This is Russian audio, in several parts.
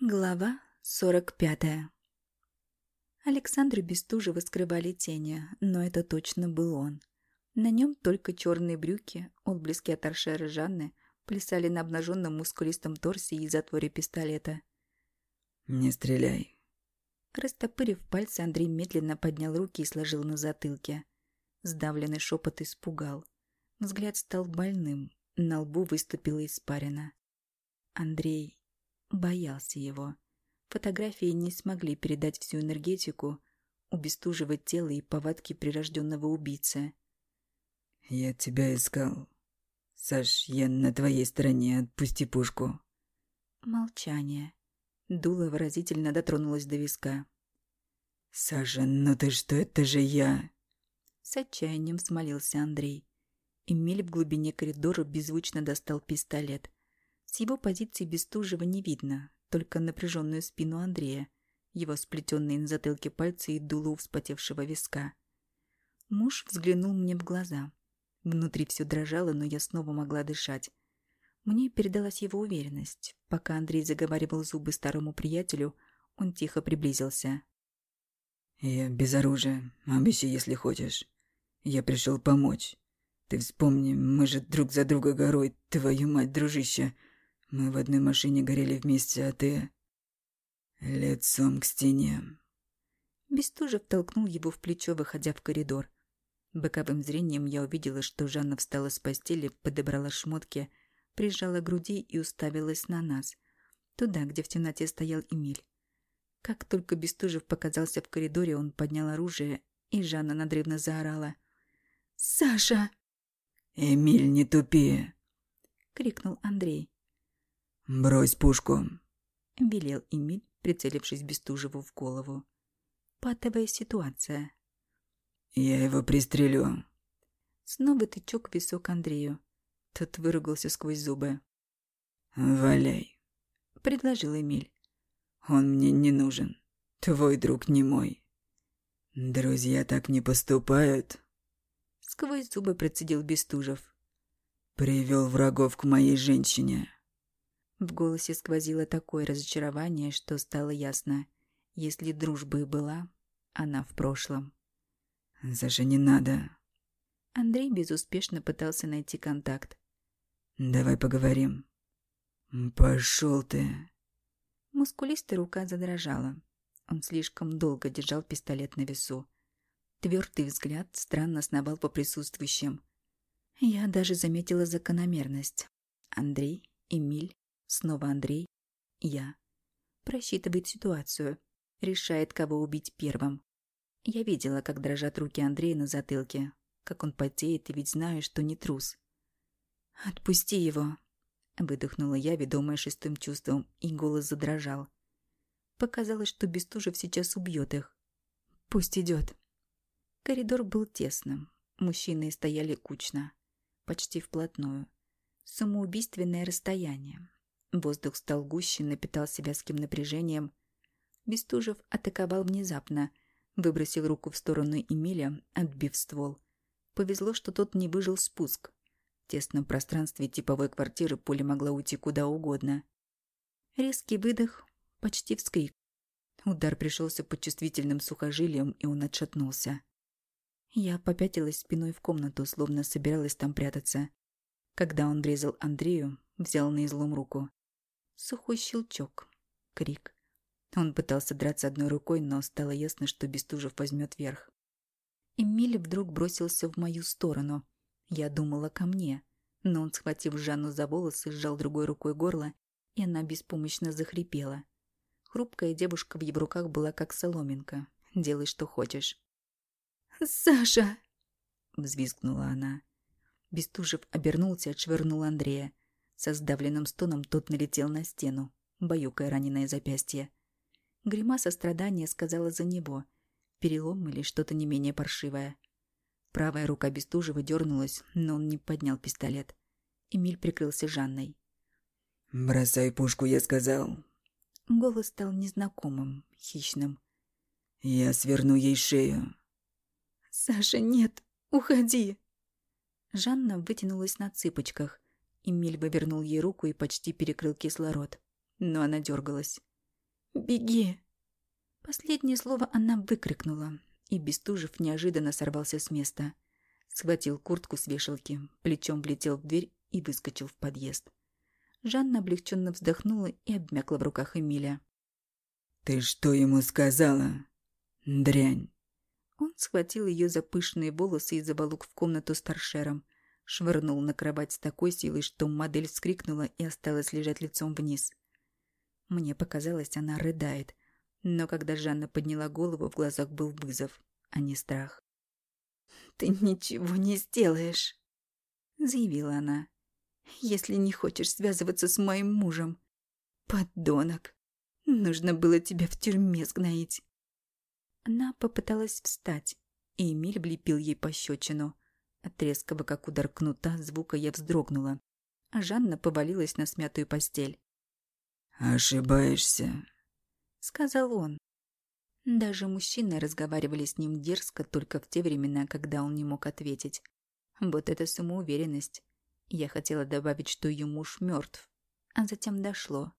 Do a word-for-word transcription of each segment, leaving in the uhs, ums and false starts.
Глава сорок пятая. Александра Бестужева скрывали тени, но это точно был он. На нем только черные брюки, отблески от торшера Жанны плясали на обнаженном мускулистом торсе и затворе пистолета. «Не стреляй». Растопырив пальцы, Андрей медленно поднял руки и сложил на затылке. Сдавленный шепот испугал. Взгляд стал больным, на лбу выступила испарина. Андрей боялся его. Фотографии не смогли передать всю энергетику, убестуживать тело и повадки прирожденного убийцы. «Я тебя искал. Саш, я на твоей стороне, отпусти пушку». Молчание. Дуло выразительно дотронулась до виска. «Саша, ну ты что, это же я!» С отчаянием смолился Андрей. Эмиль в глубине коридора беззвучно достал пистолет. С его позиции Бестужева не видно, только напряженную спину Андрея, его сплетенные на затылке пальцы и дуло у вспотевшего виска. Муж взглянул мне в глаза. Внутри все дрожало, но я снова могла дышать. Мне передалась его уверенность. Пока Андрей заговаривал зубы старому приятелю, он тихо приблизился. «Я без оружия, обещай, если хочешь. Я пришел помочь. Ты вспомни, мы же друг за друга горой, твою мать, дружище. Мы в одной машине горели вместе, а ты... лицом к стене». Бестужев толкнул его в плечо, выходя в коридор. Боковым зрением я увидела, что Жанна встала с постели, подобрала шмотки, прижала к груди и уставилась на нас, туда, где в темноте стоял Эмиль. Как только Бестужев показался в коридоре, он поднял оружие, и Жанна надрывно заорала. «Саша!» «Эмиль, не тупи!» — крикнул Андрей. «Брось пушку!» — велел Эмиль, прицелившись Бестужеву в голову. Патовая ситуация. «Я его пристрелю». Снова тычок в висок Андрею. Тот выругался сквозь зубы. «Валяй», — предложил Эмиль. «Он мне не нужен. Твой друг не мой. Друзья так не поступают». Сквозь зубы процедил Бестужев. «Привел врагов к моей женщине». В голосе сквозило такое разочарование, что стало ясно. Если дружба и была, она в прошлом. «Саша, не надо». Андрей безуспешно пытался найти контакт. «Давай поговорим». «Пошел ты». Мускулистая рука задрожала. Он слишком долго держал пистолет на весу. Твердый взгляд странно сновал по присутствующим. Я даже заметила закономерность. Андрей, Эмиль, снова Андрей, я. Просчитывает ситуацию. Решает, кого убить первым. Я видела, как дрожат руки Андрея на затылке. Как он потеет, и ведь знаю, что не трус. «Отпусти его!» Выдохнула я, ведомая шестым чувством, и голос задрожал. Показалось, что Бестужев сейчас убьет их. «Пусть идет!» Коридор был тесным. Мужчины стояли кучно. Почти вплотную. Самоубийственное расстояние. Воздух стал гуще, напитал себя с кем напряжением. Бестужев атаковал внезапно. Выбросил руку в сторону Эмиля, отбив ствол. Повезло, что тот не выжил спуск. В тесном пространстве типовой квартиры пуля могла уйти куда угодно. Резкий выдох, почти вскрик. Удар пришелся по чувствительным сухожилиям, и он отшатнулся. Я попятилась спиной в комнату, словно собиралась там прятаться. Когда он врезал Андрею, взял на излом руку. Сухой щелчок. Крик. Он пытался драться одной рукой, но стало ясно, что Бестужев возьмет верх. Эмиль вдруг бросился в мою сторону. Я думала ко мне, но он, схватив Жанну за волосы, сжал другой рукой горло, и она беспомощно захрипела. Хрупкая девушка в его руках была как соломинка. Делай, что хочешь. «Саша!» — взвизгнула она. Бестужев обернулся и отшвырнул Андрея. Со сдавленным стоном тот налетел на стену, баюкая раненое запястье. Гримаса страдания сказала за него. Перелом или что-то не менее паршивое. Правая рука Бестужева дернулась, но он не поднял пистолет. Эмиль прикрылся Жанной. «Бросай пушку, я сказал». Голос стал незнакомым, хищным. «Я сверну ей шею». «Саша, нет! Уходи!» Жанна вытянулась на цыпочках. Эмиль вывернул ей руку и почти перекрыл кислород. Но она дергалась. Беги!» Последнее слово она выкрикнула, и Бестужев неожиданно сорвался с места. Схватил куртку с вешалки, плечом влетел в дверь и выскочил в подъезд. Жанна облегченно вздохнула и обмякла в руках Эмиля. «Ты что ему сказала? Дрянь!» Он схватил ее за пышные волосы и заволок в комнату с торшером, швырнул на кровать с такой силой, что модель вскрикнула и осталась лежать лицом вниз. Мне показалось, она рыдает, но когда Жанна подняла голову, в глазах был вызов, а не страх. «Ты ничего не сделаешь», — заявила она, — «если не хочешь связываться с моим мужем. Подонок! Нужно было тебя в тюрьме сгноить». Она попыталась встать, и Эмиль влепил ей пощечину. От резкого, как удар кнута, звука я вздрогнула, а Жанна повалилась на смятую постель. «Ошибаешься», — сказал он. Даже мужчины разговаривали с ним дерзко только в те времена, когда он не мог ответить. Вот это самоуверенность. Я хотела добавить, что ее муж мертв, а затем дошло.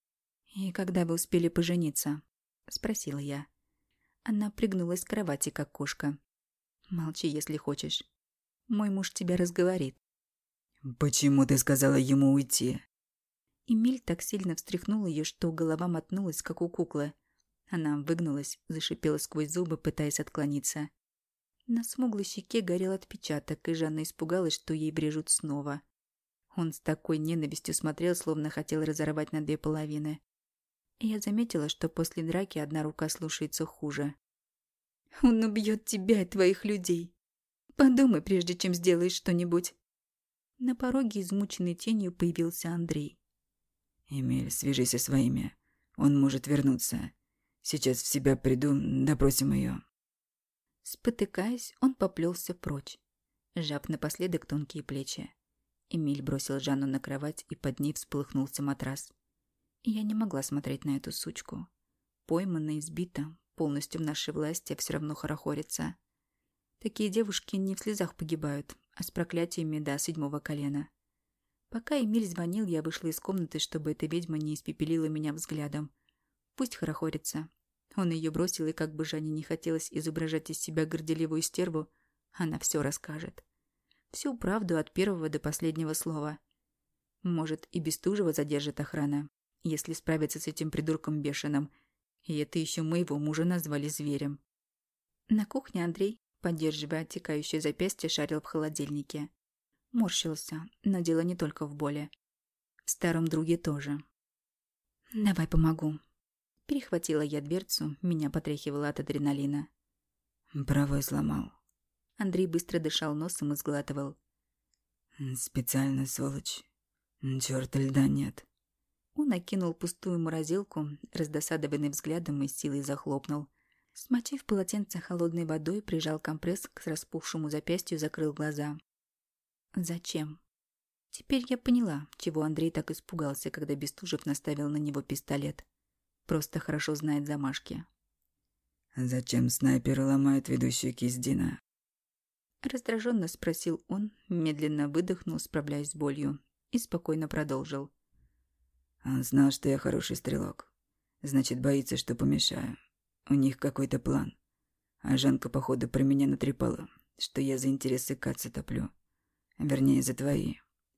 «И когда вы успели пожениться?» — спросила я. Она пригнулась к кровати, как кошка. «Молчи, если хочешь. Мой муж тебя разговорит». «Почему ты сказала ему уйти?» Эмиль так сильно встряхнул ее, что голова мотнулась, как у куклы. Она выгнулась, зашипела сквозь зубы, пытаясь отклониться. На смуглой щеке горел отпечаток, и Жанна испугалась, что ей брежут снова. Он с такой ненавистью смотрел, словно хотел разорвать на две половины. И я заметила, что после драки одна рука слушается хуже. «Он убьет тебя и твоих людей. Подумай, прежде чем сделаешь что-нибудь». На пороге, измученной тенью, появился Андрей. «Эмиль, свяжись со своими. Он может вернуться. Сейчас в себя приду, допросим ее». Спотыкаясь, он поплелся прочь, сжав напоследок тонкие плечи. Эмиль бросил Жанну на кровать, и под ней всполыхнулся матрас. Я не могла смотреть на эту сучку. Поймана, избита, полностью в нашей власти, а все равно хорохорится. Такие девушки не в слезах погибают, а с проклятиями до седьмого колена. Пока Эмиль звонил, я вышла из комнаты, чтобы эта ведьма не испепелила меня взглядом. Пусть хорохорится. Он ее бросил, и как бы Жанне не хотелось изображать из себя горделивую стерву, она все расскажет. Всю правду от первого до последнего слова. Может, и Бестужева задержит охрана, если справиться с этим придурком бешеным. И это еще моего мужа назвали зверем. На кухне Андрей, поддерживая отекающее запястье, шарил в холодильнике. Морщился, но дело не только в боли. В старом друге тоже. «Давай помогу». Перехватила я дверцу, меня потряхивало от адреналина. «Правой сломал». Андрей быстро дышал носом и сглатывал. «Специально, сволочь. Чёрта льда нет». Он окинул пустую морозилку, раздосадованный взглядом, и силой захлопнул. Смочив полотенце холодной водой, прижал компресс к распухшему запястью и закрыл глаза. Зачем? Теперь я поняла, чего Андрей так испугался, когда Бестужев наставил на него пистолет. Просто хорошо знает замашки. «Зачем снайпер ломает ведущую кисть Дина?» Раздраженно спросил он, медленно выдохнул, справляясь с болью, и спокойно продолжил. «Он знал, что я хороший стрелок. Значит, боится, что помешаю. У них какой-то план. А Жанка, походу, про меня натрепала, что я за интересы Каца топлю. Вернее, за твои».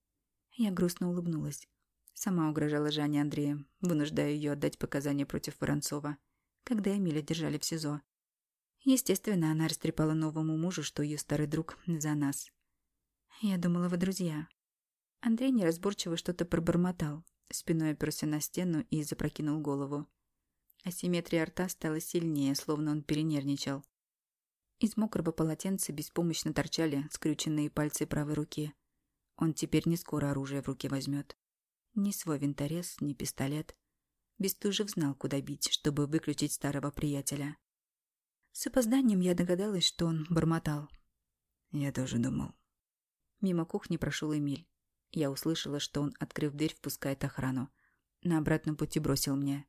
Я грустно улыбнулась. Сама угрожала Жанне Андрея, вынуждая ее отдать показания против Воронцова, когда Эмиля держали в СИЗО. Естественно, она растрепала новому мужу, что ее старый друг за нас. Я думала, вы друзья. Андрей неразборчиво что-то пробормотал, спиной оперся на стену и запрокинул голову. Асимметрия рта стала сильнее, словно он перенервничал. Из мокрого полотенца беспомощно торчали скрюченные пальцы правой руки. Он теперь не скоро оружие в руки возьмет. Ни свой винторез, ни пистолет. Бестужев знал, куда бить, чтобы выключить старого приятеля. С опозданием я догадалась, что он бормотал. «Я тоже думал». Мимо кухни прошел Эмиль. Я услышала, что он, открыв дверь, впускает охрану. На обратном пути бросил мне.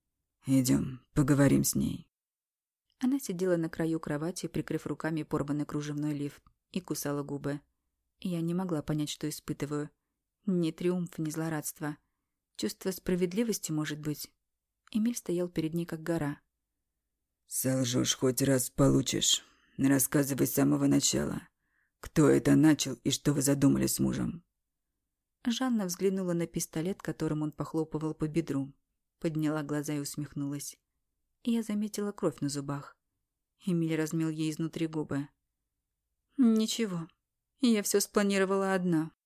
«Идем, поговорим с ней». Она сидела на краю кровати, прикрыв руками порванный кружевной лиф, и кусала губы. Я не могла понять, что испытываю. Ни триумф, ни злорадство. Чувство справедливости, может быть. Эмиль стоял перед ней как гора. «Солжешь хоть раз — получишь. Рассказывай с самого начала. Кто это начал и что вы задумали с мужем?» Жанна взглянула на пистолет, которым он похлопывал по бедру. Подняла глаза и усмехнулась. Я заметила кровь на зубах. Эмиль размял ей изнутри губы. «Ничего, я все спланировала одна.